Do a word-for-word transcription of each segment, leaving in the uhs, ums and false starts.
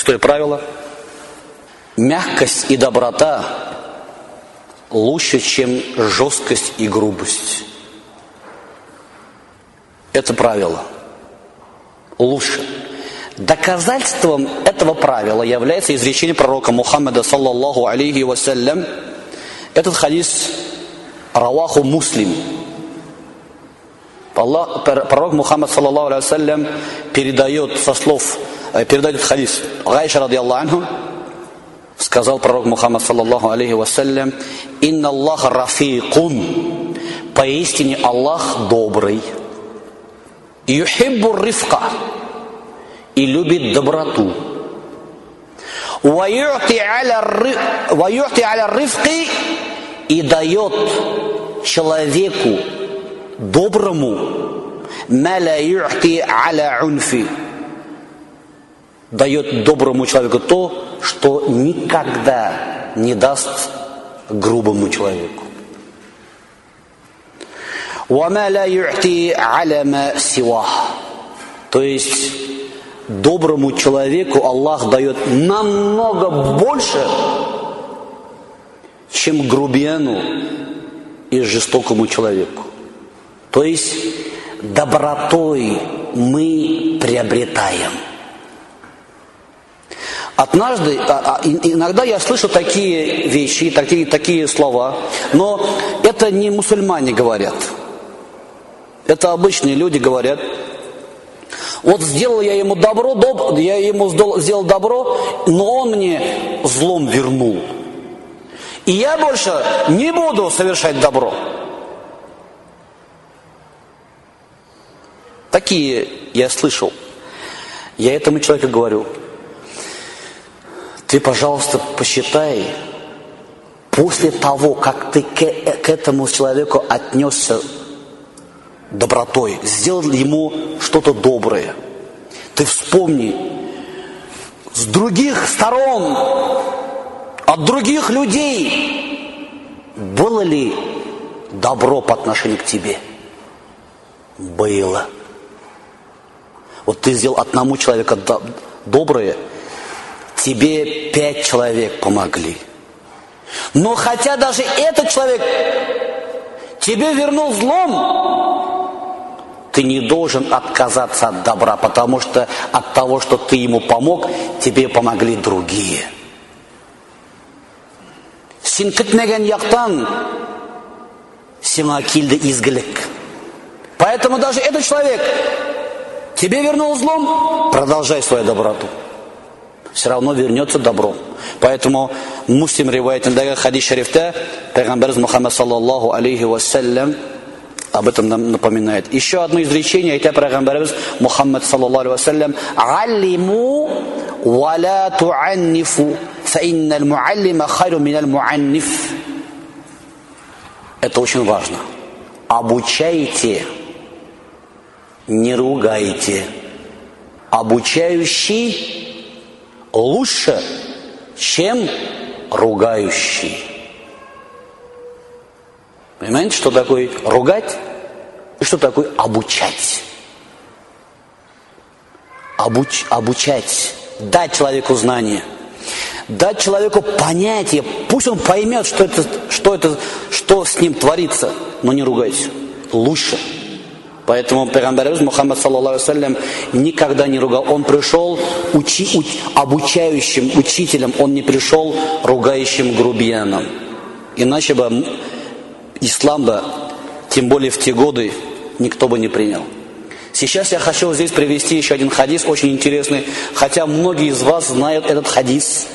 Шестое правило. Мягкость и доброта лучше, чем жесткость и грубость. Это правило. Лучше. Доказательством этого правила является изречение пророка Мухаммада, саллаллаху алейхи вассалям. Этот хадис раваху Муслим. Пророк Мухаммад, саллаллаху алейхи вассалям, передает со слов, передает этот хадис. Гайша радиаллаху анху, сказал пророк Мухаммад, саллаллаху алейхи вассалям: «Инна Аллаха рафикун». Поистине Аллах добрый. «Юхиббу рифка». И любит доброту. «Ваюти аля рифки». И дает человеку доброму «ма ла ю'ти аля унфи». Дает доброму человеку то, что никогда не даст грубому человеку. «Вама ла ю'ти аля ма сива». То есть доброму человеку Аллах дает намного больше, чем грубияну и жестокому человеку. То есть добротой мы приобретаем. Однажды, иногда я слышу такие вещи, такие, такие слова, но это не мусульмане говорят. Это обычные люди говорят: вот сделал я ему добро, доб, я ему сделал добро, но он мне злом вернул. И я больше не буду совершать добро. Такие я слышал. Я этому человеку говорю: ты, пожалуйста, посчитай, после того, как ты к, к этому человеку отнесся добротой, сделал ему что-то доброе, ты вспомни, с других сторон, от других людей, было ли добро по отношению к тебе? Было. Вот ты сделал одному человеку доброе, тебе пять человек помогли. Но хотя даже этот человек тебе вернул злом, ты не должен отказаться от добра, потому что от того, что ты ему помог, тебе помогли другие. Сен күтмәгән яктан сиңа килде изгелек. Поэтому даже этот человек тебе вернул злом, продолжай свою доброту. Все равно вернется добро. Поэтому Муслим риваятындагы хадис шарифта Пайгамбарыбыз Мухаммад саллаллаху алейхи вассалям об этом нам напоминает. Еще одно изречение это Пайгамбарыбыз Мухаммад саллаллаху алейхи вассалям: «Аллиму ва ла ту'аннифу, фа инналь муаллима хайру миналь муанниф». Это очень важно. Обучайте, не ругайте. Обучающий лучше, чем ругающий. Понимаете, что такое ругать и что такое обучать? Обуч, обучать, дать человеку знания, дать человеку понятие, пусть он поймет, что это, что это, что с ним творится, но не ругайся. Лучше. Поэтому Пайгамбар Мухаммад саллаллаху алейхи вассалям никогда не ругал. Он пришел учи, уч, обучающим учителем, он не пришел ругающим грубияном. Иначе бы ислам бы, тем более в те годы, никто бы не принял. Сейчас я хочу здесь привести еще один хадис, очень интересный, хотя многие из вас знают этот хадис.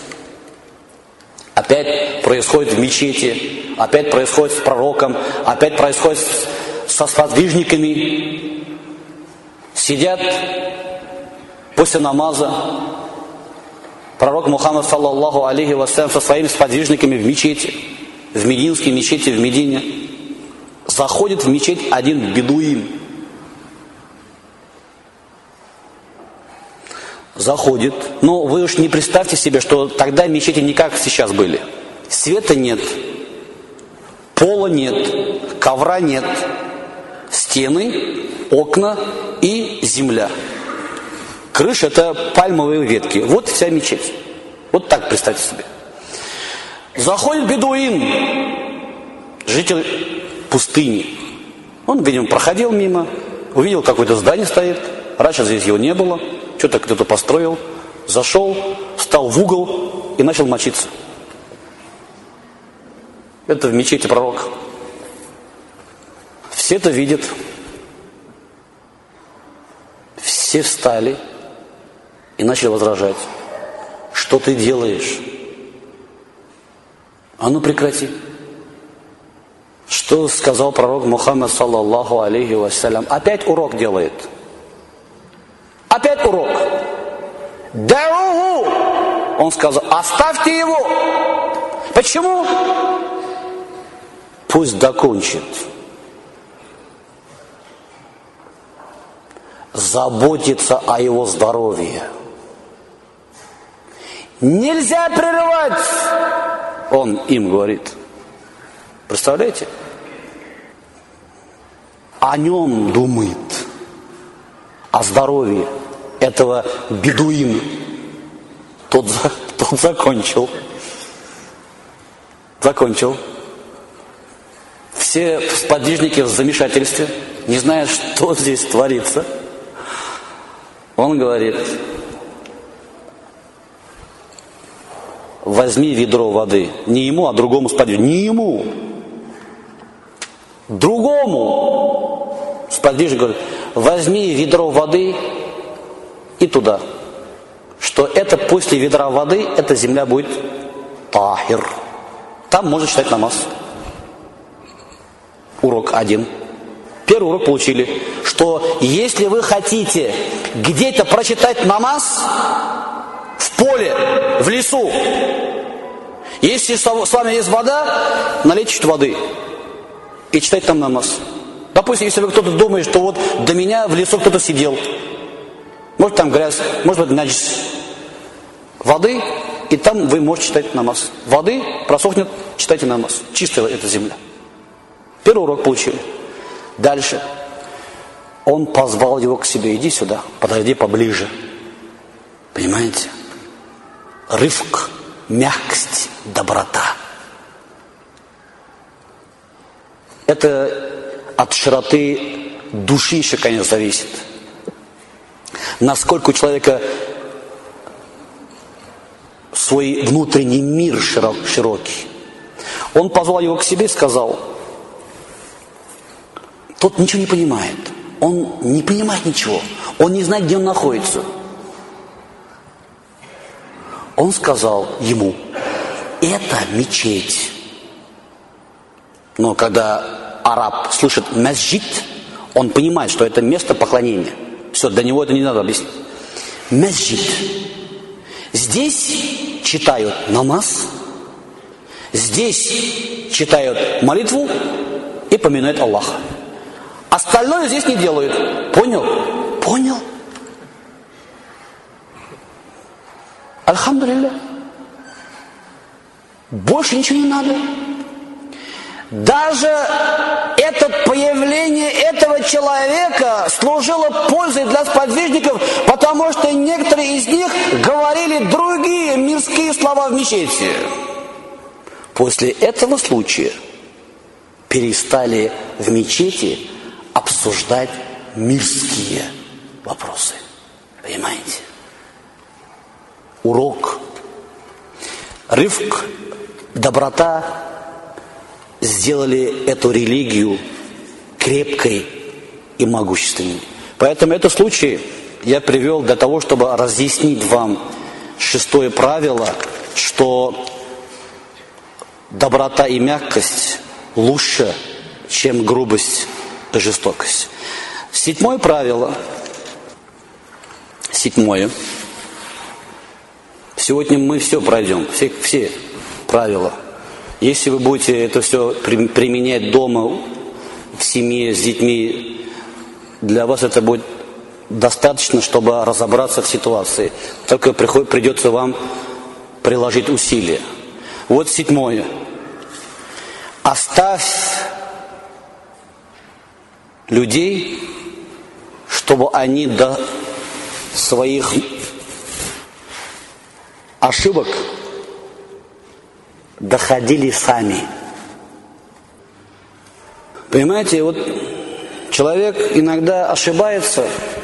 Опять происходит в мечети, опять происходит с пророком, опять происходит с со сподвижниками, сидят после намаза. Пророк Мухаммад саллаллаху алейхи вассалям со своими сподвижниками в мечети, в Мединской мечети в Медине. Заходит в мечеть один бедуин. Заходит. Но вы уж не представьте себе, что тогда мечети не как сейчас были. Света нет, пола нет, ковра нет. Стены, окна и земля. Крыша — это пальмовые ветки. Вот вся мечеть. Вот так представьте себе. Заходит бедуин, житель пустыни. Он, видимо, проходил мимо, увидел, какое-то здание стоит. Раньше здесь его не было. Что-то кто-то построил. Зашел, встал в угол и начал мочиться. Это в мечети пророка. Все это видят. Все встали и начали возражать. Что ты делаешь? А ну прекрати. Что сказал пророк Мухаммад, саллаллаху алейхи вассалям? Опять урок делает. Опять урок. Дауху! Он сказал, оставьте его. Почему? Пусть докончит. Заботиться о его здоровье. Нельзя прерывать, он им говорит. Представляете? О нем думает, о здоровье этого бедуина. Тот, тот закончил. Закончил. Все сподвижники в замешательстве, не зная, что здесь творится. Он говорит: возьми ведро воды. Не ему, а другому сподвижнику. Не ему. Другому сподвижник говорит: возьми ведро воды и туда. Что это после ведра воды, эта земля будет тахир. Там можно читать намаз. Урок один. Первый урок получили, что если вы хотите где-то прочитать намаз, в поле, в лесу, если с вами есть вода, налейте чуть воды и читайте там намаз. Допустим, если вы кто-то думает, что вот до меня в лесу кто-то сидел, может там грязь, может быть наджис, воды, и там вы можете читать намаз. Воды просохнет, читайте намаз. Чистая эта земля. Первый урок получили. Дальше. Он позвал его к себе. Иди сюда, подойди поближе. Понимаете? Рифк, мягкость, доброта. Это от широты души еще, конечно, зависит. Насколько у человека свой внутренний мир широк, широкий. Он позвал его к себе и сказал: тот ничего не понимает. Он не понимает ничего. Он не знает, где он находится. Он сказал ему: это мечеть. Но когда араб слышит масджид, он понимает, что это место поклонения. Все, для него это не надо объяснить. Масджид. Здесь читают намаз, здесь читают молитву и поминают Аллаха. Остальное здесь не делают. Понял? Понял? Альхамдулилля. Больше ничего не надо. Даже это появление этого человека служило пользой для сподвижников, потому что некоторые из них говорили другие мирские слова в мечети. После этого случая перестали в мечети обсуждать мирские вопросы. Понимаете? Урок. Рифк, доброта сделали эту религию крепкой и могущественной. Поэтому этот случай я привел для того, чтобы разъяснить вам шестое правило, что доброта и мягкость лучше, чем грубость и жестокость. Седьмое правило. Седьмое. Сегодня мы все пройдем, все, все правила. Если вы будете это все применять дома, в семье, с детьми, для вас это будет достаточно, чтобы разобраться в ситуации. Только приход, придется вам приложить усилия. Вот седьмое. Оставь людей, чтобы они до, своих ошибок доходили сами. Понимаете, вот человек иногда ошибается,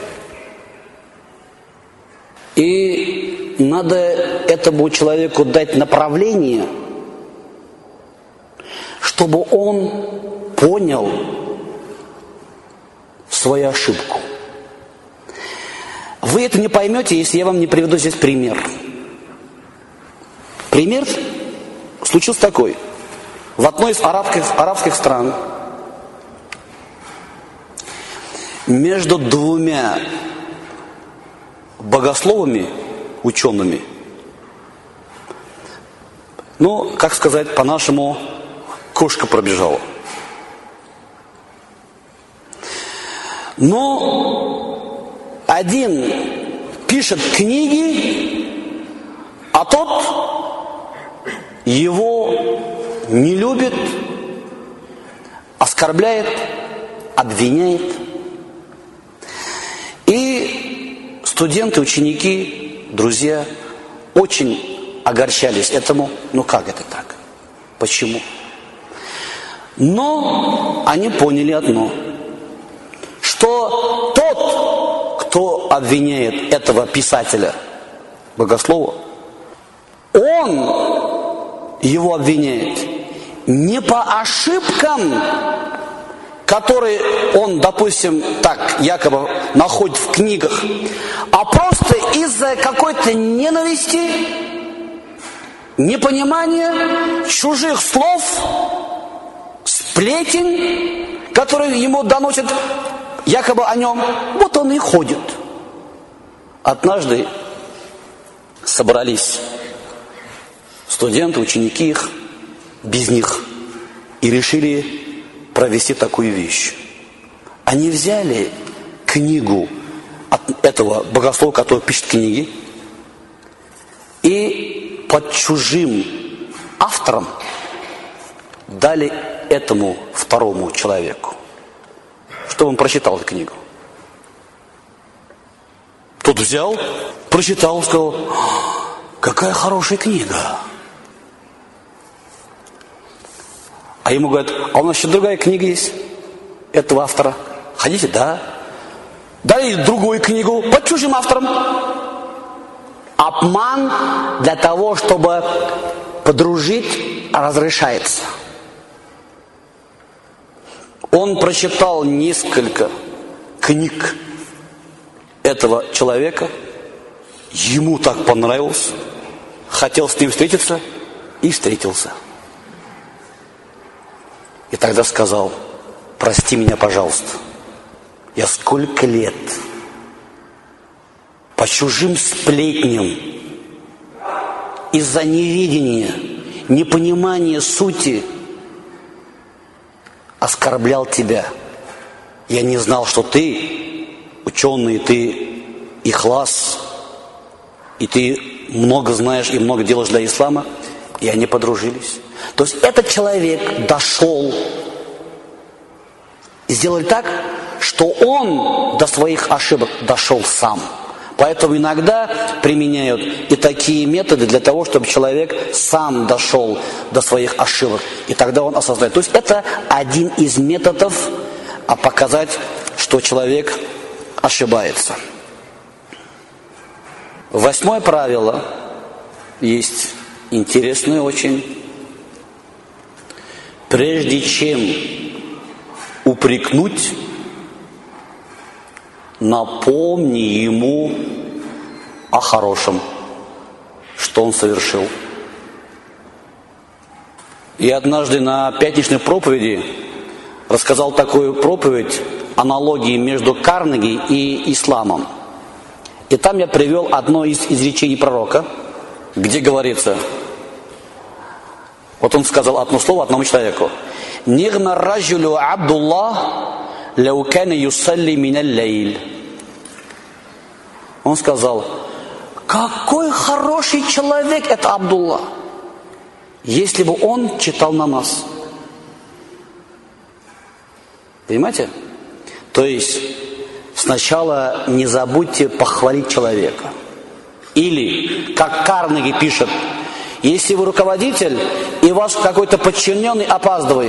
и надо этому человеку дать направление, чтобы он понял свою ошибку. Вы это не поймете, если я вам не приведу здесь пример. Пример случился такой. В одной из арабских, арабских стран между двумя богословами, учеными, ну, как сказать, по-нашему, кошка пробежала. Но один пишет книги, а тот его не любит, оскорбляет, обвиняет. И студенты, ученики, друзья очень огорчались этому. Ну как это так? Почему? Но они поняли одно, что тот, кто обвиняет этого писателя, богослова, он его обвиняет не по ошибкам, которые он, допустим, так якобы находит в книгах, а просто из-за какой-то ненависти, непонимания, чужих слов, сплетен, которые ему доносят якобы о нем, вот он и ходит. Однажды собрались студенты, ученики их, без них, и решили провести такую вещь. Они взяли книгу от этого богослова, который пишет книги, и под чужим автором дали этому второму человеку, чтобы он прочитал эту книгу. Тот взял, прочитал, сказал: какая хорошая книга. А ему говорят: а у нас еще другая книга есть этого автора. Хотите? Да. Дали другую книгу под чужим автором. Обман для того, чтобы подружить, разрешается. Он прочитал несколько книг этого человека, ему так понравилось, хотел с ним встретиться и встретился. И тогда сказал: прости меня, пожалуйста, я сколько лет по чужим сплетням, из-за неведения, непонимания сути оскорблял тебя. Я не знал, что ты ученый, ты ихлас, и ты много знаешь и много делаешь для ислама, и они подружились. То есть этот человек дошел и сделали так, что он до своих ошибок дошел сам. Поэтому иногда применяют и такие методы для того, чтобы человек сам дошел до своих ошибок. И тогда он осознает. То есть это один из методов показать, что человек ошибается. Восьмое правило есть интересное очень. Прежде чем упрекнуть, напомни ему о хорошем, что он совершил. Я однажды на пятничной проповеди рассказал такую проповедь, аналогии между Карнеги и исламом. И там я привел одно из изречений пророка, где говорится, вот он сказал одно слово одному человеку: «Нигма раджулю Абдуллах ляукана юсалли миналь лейль». Он сказал: какой хороший человек это Абдулла, если бы он читал намаз. Понимаете? То есть сначала не забудьте похвалить человека. Или, как Карнеги пишет, если вы руководитель, и ваш какой-то подчиненный опаздывает,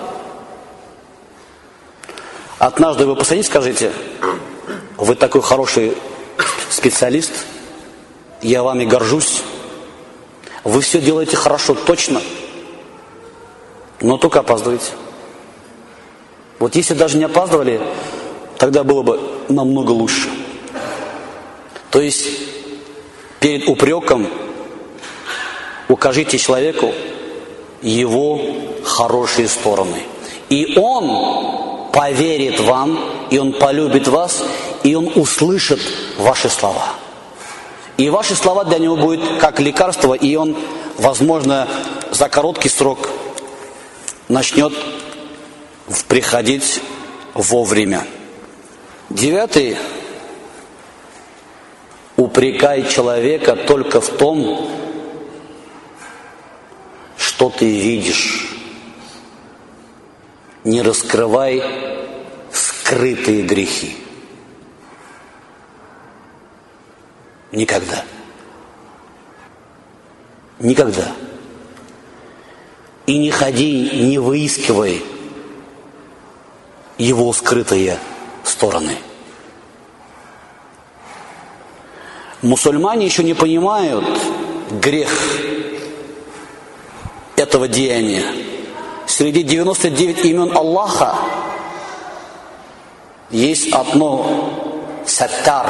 однажды вы постоите, скажите: вы такой хороший специалист, я вами горжусь, вы все делаете хорошо, точно, но только опаздываете. Вот если даже не опаздывали, тогда было бы намного лучше. То есть перед упреком укажите человеку его хорошие стороны. И он поверит вам, и он полюбит вас, и он услышит ваши слова. И ваши слова для него будут как лекарство, и он, возможно, за короткий срок начнет приходить вовремя. Девятый. Упрекай человека только в том, что ты видишь. Не раскрывай скрытые грехи. Никогда. Никогда. И не ходи, не выискивай его скрытые стороны. Мусульмане еще не понимают грех этого деяния. Среди девяноста девяти имен Аллаха есть одно саттар,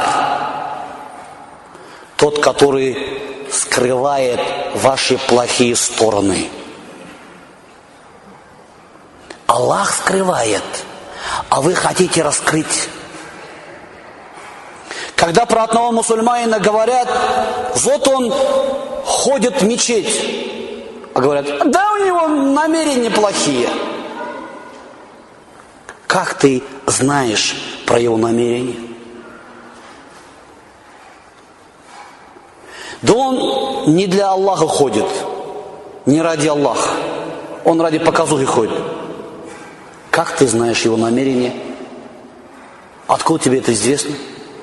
тот, который скрывает ваши плохие стороны. Аллах скрывает, а вы хотите раскрыть. Когда про одного мусульманина говорят: вот он ходит в мечеть, а говорят: да, у него намерения плохие. Как ты знаешь про его намерения? Да он не для Аллаха ходит, не ради Аллаха, он ради показухи ходит. Как ты знаешь его намерения? Откуда тебе это известно?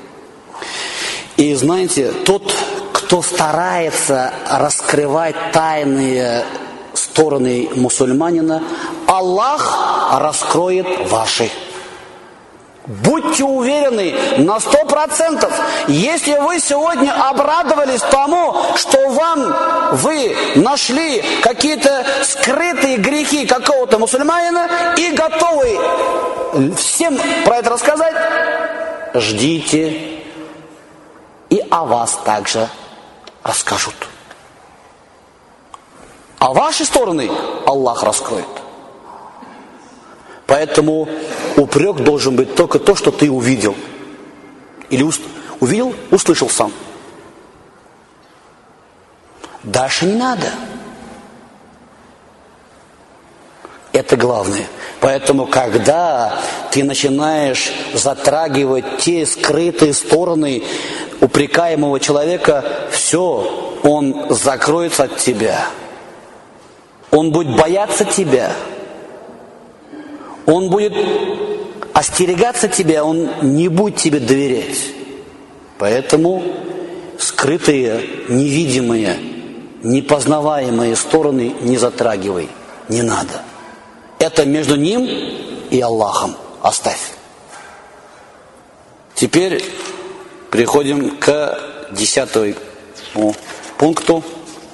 И знаете, тот, кто старается раскрывать тайные стороны мусульманина, Аллах раскроет ваши. Будьте уверены на сто процентов, если вы сегодня обрадовались тому, что вам вы нашли какие-то скрытые грехи какого-то мусульманина и готовы всем про это рассказать, ждите, и о вас также расскажут. А ваши стороны Аллах раскроет. Поэтому упрек должен быть только то, что ты увидел. Или уст... увидел, услышал сам. Дальше не надо. Это главное. Поэтому, когда ты начинаешь затрагивать те скрытые стороны упрекаемого человека, все, он закроется от тебя. Он будет бояться тебя. Он будет остерегаться тебя, он не будет тебе доверять. Поэтому скрытые, невидимые, непознаваемые стороны не затрагивай, не надо. Это между ним и Аллахом оставь. Теперь переходим к десятому пункту.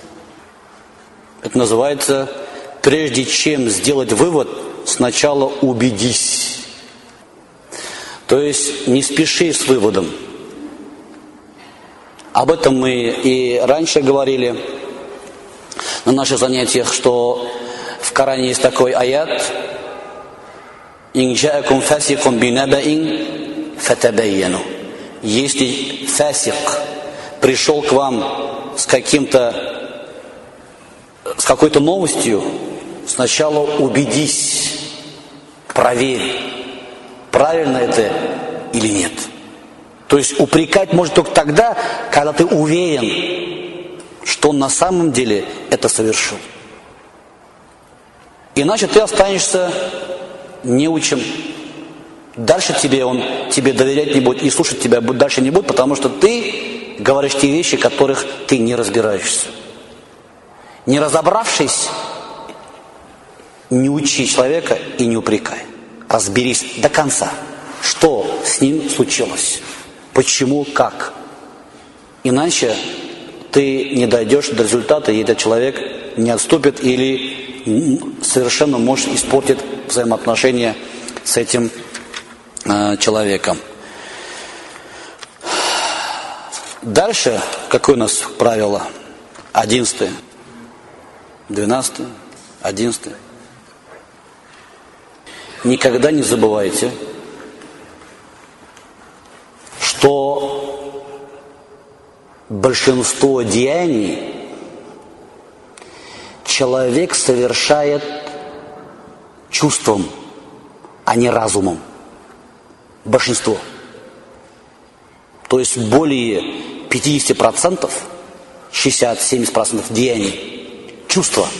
Это называется: прежде чем сделать вывод, сначала убедись. То есть не спеши с выводом. Об этом мы и раньше говорили на наших занятиях, что в Коране есть такой аят: «Ин джаакум фасикум бинабаин фатабайяну». Если фасик пришел к вам с каким-то, с какой-то новостью, сначала убедись, проверь, правильно это или нет. То есть упрекать может только тогда, когда ты уверен, что он на самом деле это совершил. Иначе ты останешься неучим, Дальше тебе он тебе доверять не будет и слушать тебя дальше не будет, потому что ты говоришь те вещи, в которых ты не разбираешься. Не разобравшись, не учи человека и не упрекай. Разберись до конца, что с ним случилось, почему, как. Иначе ты не дойдешь до результата, и этот человек не отступит или совершенно может испортить взаимоотношения с этим э, человеком. Дальше, какое у нас правило? Одиннадцатое, двенадцатое, одиннадцатое. Никогда не забывайте, что большинство деяний человек совершает чувством, а не разумом. Большинство. То есть более пятьдесят процентов, шестьдесят-семьдесят процентов деяний чувства.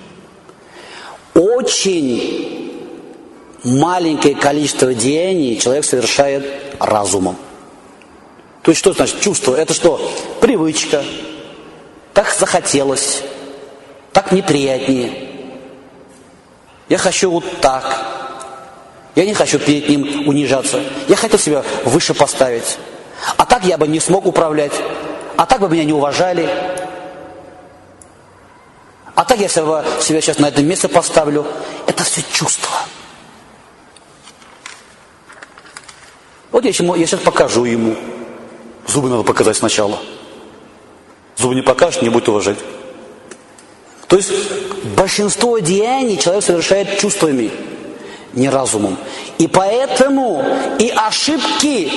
Очень маленькое количество деяний человек совершает разумом. То есть что значит чувство? Это что? Привычка. Так захотелось. Так мне приятнее. Я хочу вот так. Я не хочу перед ним унижаться. Я хотел себя выше поставить. А так я бы не смог управлять. А так бы меня не уважали. А так я себя, себя сейчас на это место поставлю. Это все чувство. Вот я, ему, я сейчас покажу ему. Зубы надо показать сначала. Зубы не покажешь, не будет уважать. То есть большинство деяний человек совершает чувствами, не разумом. И поэтому и ошибки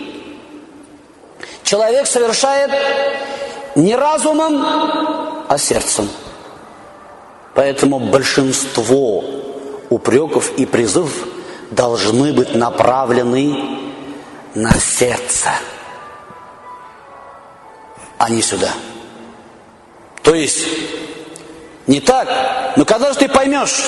человек совершает не разумом, а сердцем. Поэтому большинство упреков и призывов должны быть направлены на сердце, а не сюда. То есть не так, но когда же ты поймешь?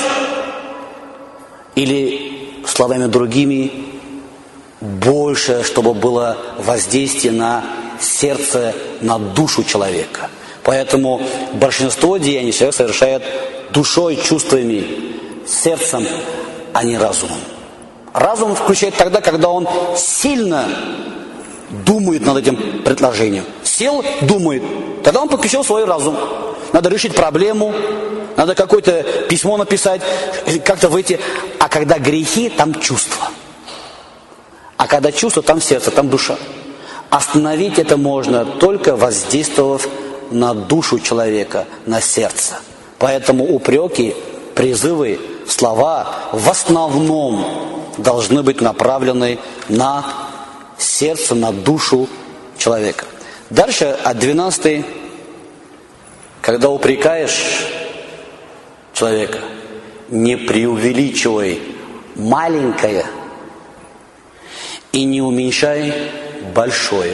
Или словами другими, больше, чтобы было воздействие на сердце, на душу человека. Поэтому большинство деяний человек совершает душой, чувствами, сердцем, а не разумом. Разум включает тогда, когда он сильно думает над этим предложением. Сел, думает. Тогда он подключил свой разум. Надо решить проблему, надо какое-то письмо написать, как-то выйти. А когда грехи, там чувства. А когда чувства, там сердце, там душа. Остановить это можно, только воздействовав на душу человека, на сердце. Поэтому упреки, призывы, слова в основном должны быть направлены на сердце, на душу человека. Дальше от двенадцатой, когда упрекаешь человека, не преувеличивай маленькое и не уменьшай большое.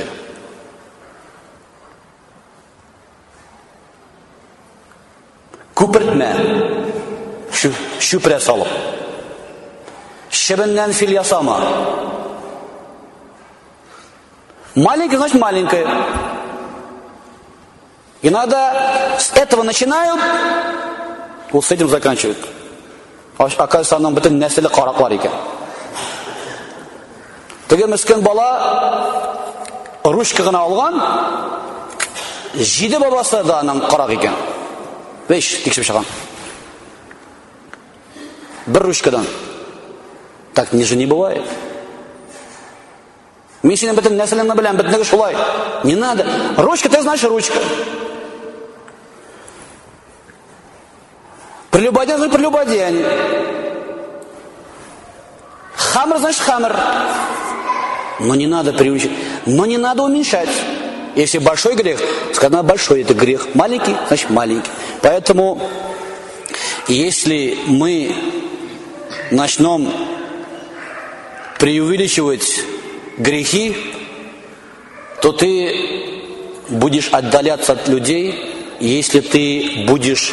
Күпертмә, шүпрә салып. Шебеннән фил ясама. Маленькое значит маленькое. И надо с этого начинают, вот с этим заканчивают. Оказывается, нам бөтен нәселе караклар икән. Теге мескен бала ручка гына алган, җиде бабасы да аның карак икән. Беш тикшеп чыган. Бер ручкадан. Так ниже не бывает. Мин синең бөтен нәселеңне белән, бөтенлеге шулай. Не надо. Ручка, ты знаешь ручка. Прелюбодеяние значит прелюбодеяние. Хамр значит хамр. Но не надо приучить. Но не надо уменьшать. Если большой грех, сказано большой это грех. Маленький, значит маленький. Поэтому, если мы начнем преувеличивать грехи, то ты будешь отдаляться от людей. Если ты будешь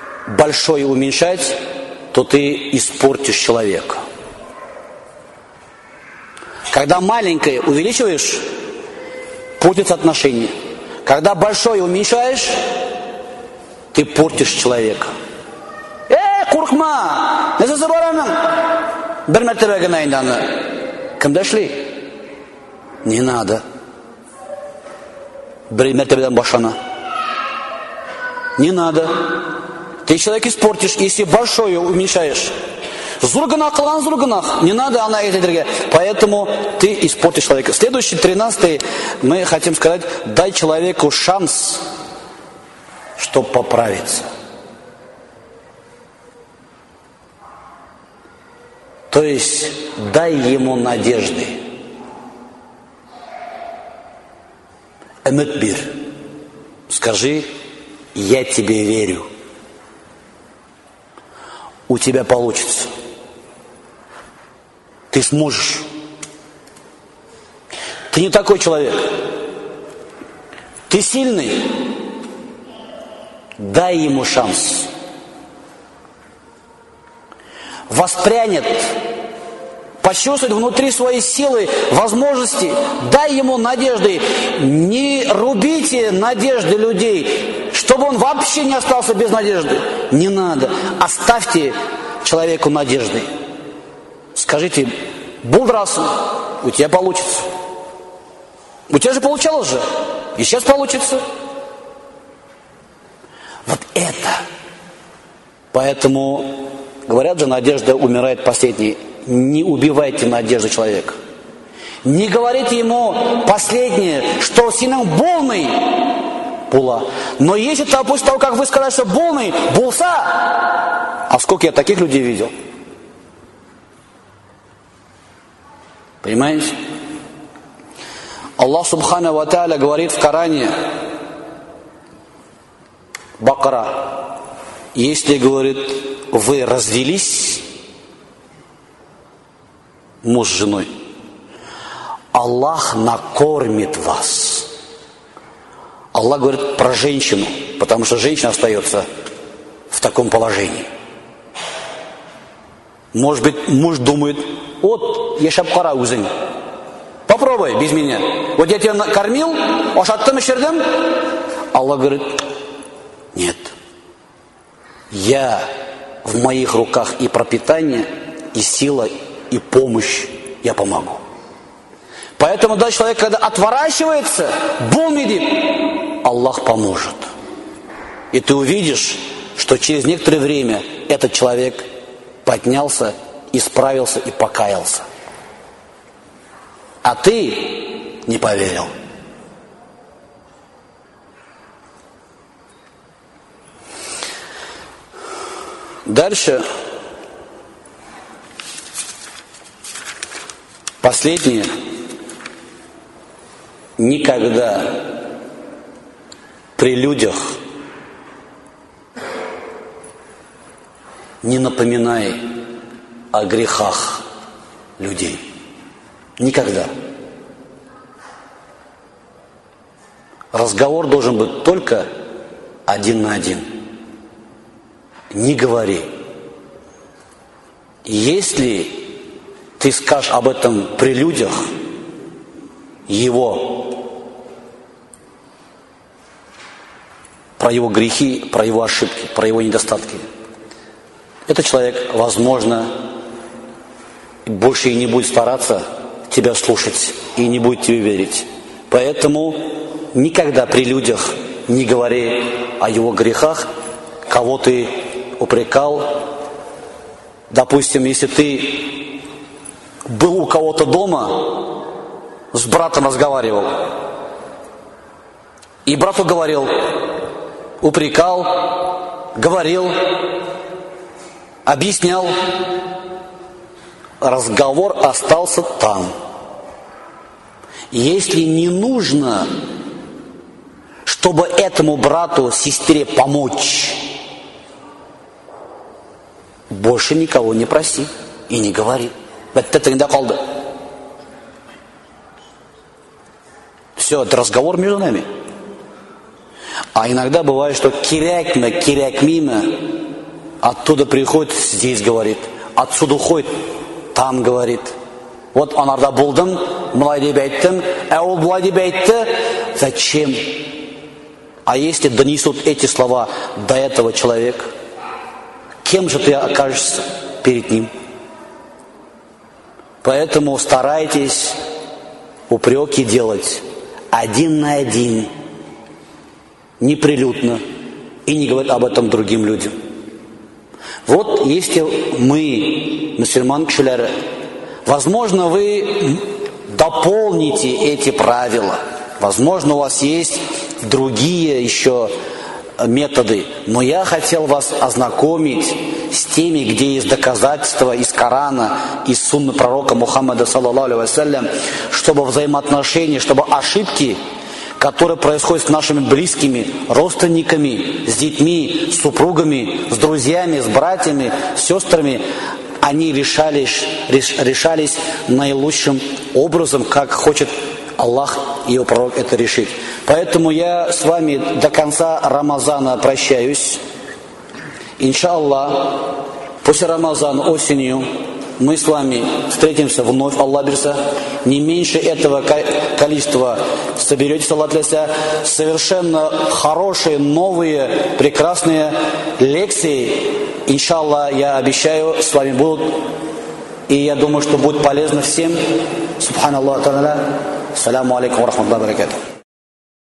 большое уменьшать, то ты испортишь человека. Когда маленькое увеличиваешь, портится отношения. Когда большое уменьшаешь, ты портишь человека. Эй, куркма! Не забываем! Бір мәртебе генә инде аны. Кемдә эшли? Не надо. Бір мәртебедән башлана. Не надо. Ты человек испортишь, если большое уменьшаешь. Зур гынах кылган зур гынах. Не надо аны әйтергә. Поэтому ты испортишь человека. Следующий, тринадцатый, мы хотим сказать, дай человеку шанс, чтобы поправиться. То есть, дай ему надежды. Эмет бир. Скажи, я тебе верю. У тебя получится. Ты сможешь. Ты не такой человек. Ты сильный. Дай ему шанс. Воспрянет, почувствует внутри своей силы, возможности. Дай ему надежды. Не рубите надежды людей, чтобы он вообще не остался без надежды. Не надо. Оставьте человеку надежды. Скажите, булдрасу, у тебя получится. У тебя же получалось же. И сейчас получится. Вот это. Поэтому, говорят же, надежда умирает последней. Не убивайте надежду человека. Не говорите ему последнее, что синен полный була. Но если то, после того, как вы сказали, что полный, булса, а сколько я таких людей видел? Понимаете? Аллах Субхану ва Тааля говорит в Коране, Бакара, если, говорит, вы развелись, муж с женой, Аллах накормит вас. Аллах говорит про женщину, потому что женщина остается в таком положении. Может быть, муж думает, вот, я шапкара узень. Попробуй без меня. Вот я тебя кормил, ошаттым, ишердым. Аллах говорит, нет. Я в моих руках и пропитание, и сила, и помощь. Я помогу. Поэтому, да, человек, когда отворачивается, бумидит, Аллах поможет. И ты увидишь, что через некоторое время этот человек поднялся, исправился и покаялся. А ты не поверил. Дальше. Последнее. Никогда при людях не напоминай о грехах людей. Никогда. Разговор должен быть только один на один. Не говори. Если ты скажешь об этом при людях, его, про его грехи, про его ошибки, про его недостатки, этот человек, возможно, больше и не будет стараться тебя слушать и не будет тебе верить. Поэтому никогда при людях не говори о его грехах, кого ты упрекал. Допустим, если ты был у кого-то дома, с братом разговаривал, и брату говорил, упрекал, говорил, объяснял, разговор остался там. Если не нужно, чтобы этому брату, сестре помочь, больше никого не проси и не говори. Все, это разговор между нами. А иногда бывает, что кирякма, кирякмима, оттуда приходит, здесь говорит, отсюда уходит, там говорит. Вот анарда болдым, мылай деп айттым, а ол былай деп айтты. Зачем? А если донесут эти слова до этого человека, кем же ты окажешься перед ним? Поэтому старайтесь упреки делать один на один, неприлюдно, и не говорить об этом другим людям. Вот если мы, мусульман кишилер, возможно, вы дополните эти правила, возможно, у вас есть другие еще методы, но я хотел вас ознакомить с теми, где есть доказательства из Корана, из сунны пророка Мухаммада, саллаллаху алейхи вассалям, чтобы взаимоотношения, чтобы ошибки, которые происходят с нашими близкими, родственниками, с детьми, с супругами, с друзьями, с братьями, с сестрами, они решались, решались наилучшим образом, как хочет Аллах и его пророк это решить. Поэтому я с вами до конца Рамазана прощаюсь. Иншаллах, после Рамазана осенью мы с вами встретимся вновь, Аллах берса. Не меньше этого количества соберетесь, Аллах берса. Совершенно хорошие, новые, прекрасные лекции, иншаллах, я обещаю, с вами будут. И я думаю, что будет полезно всем. Субханаллах та'аля. Ассаламу алейкум ва рахматуллахи ва баракатуху.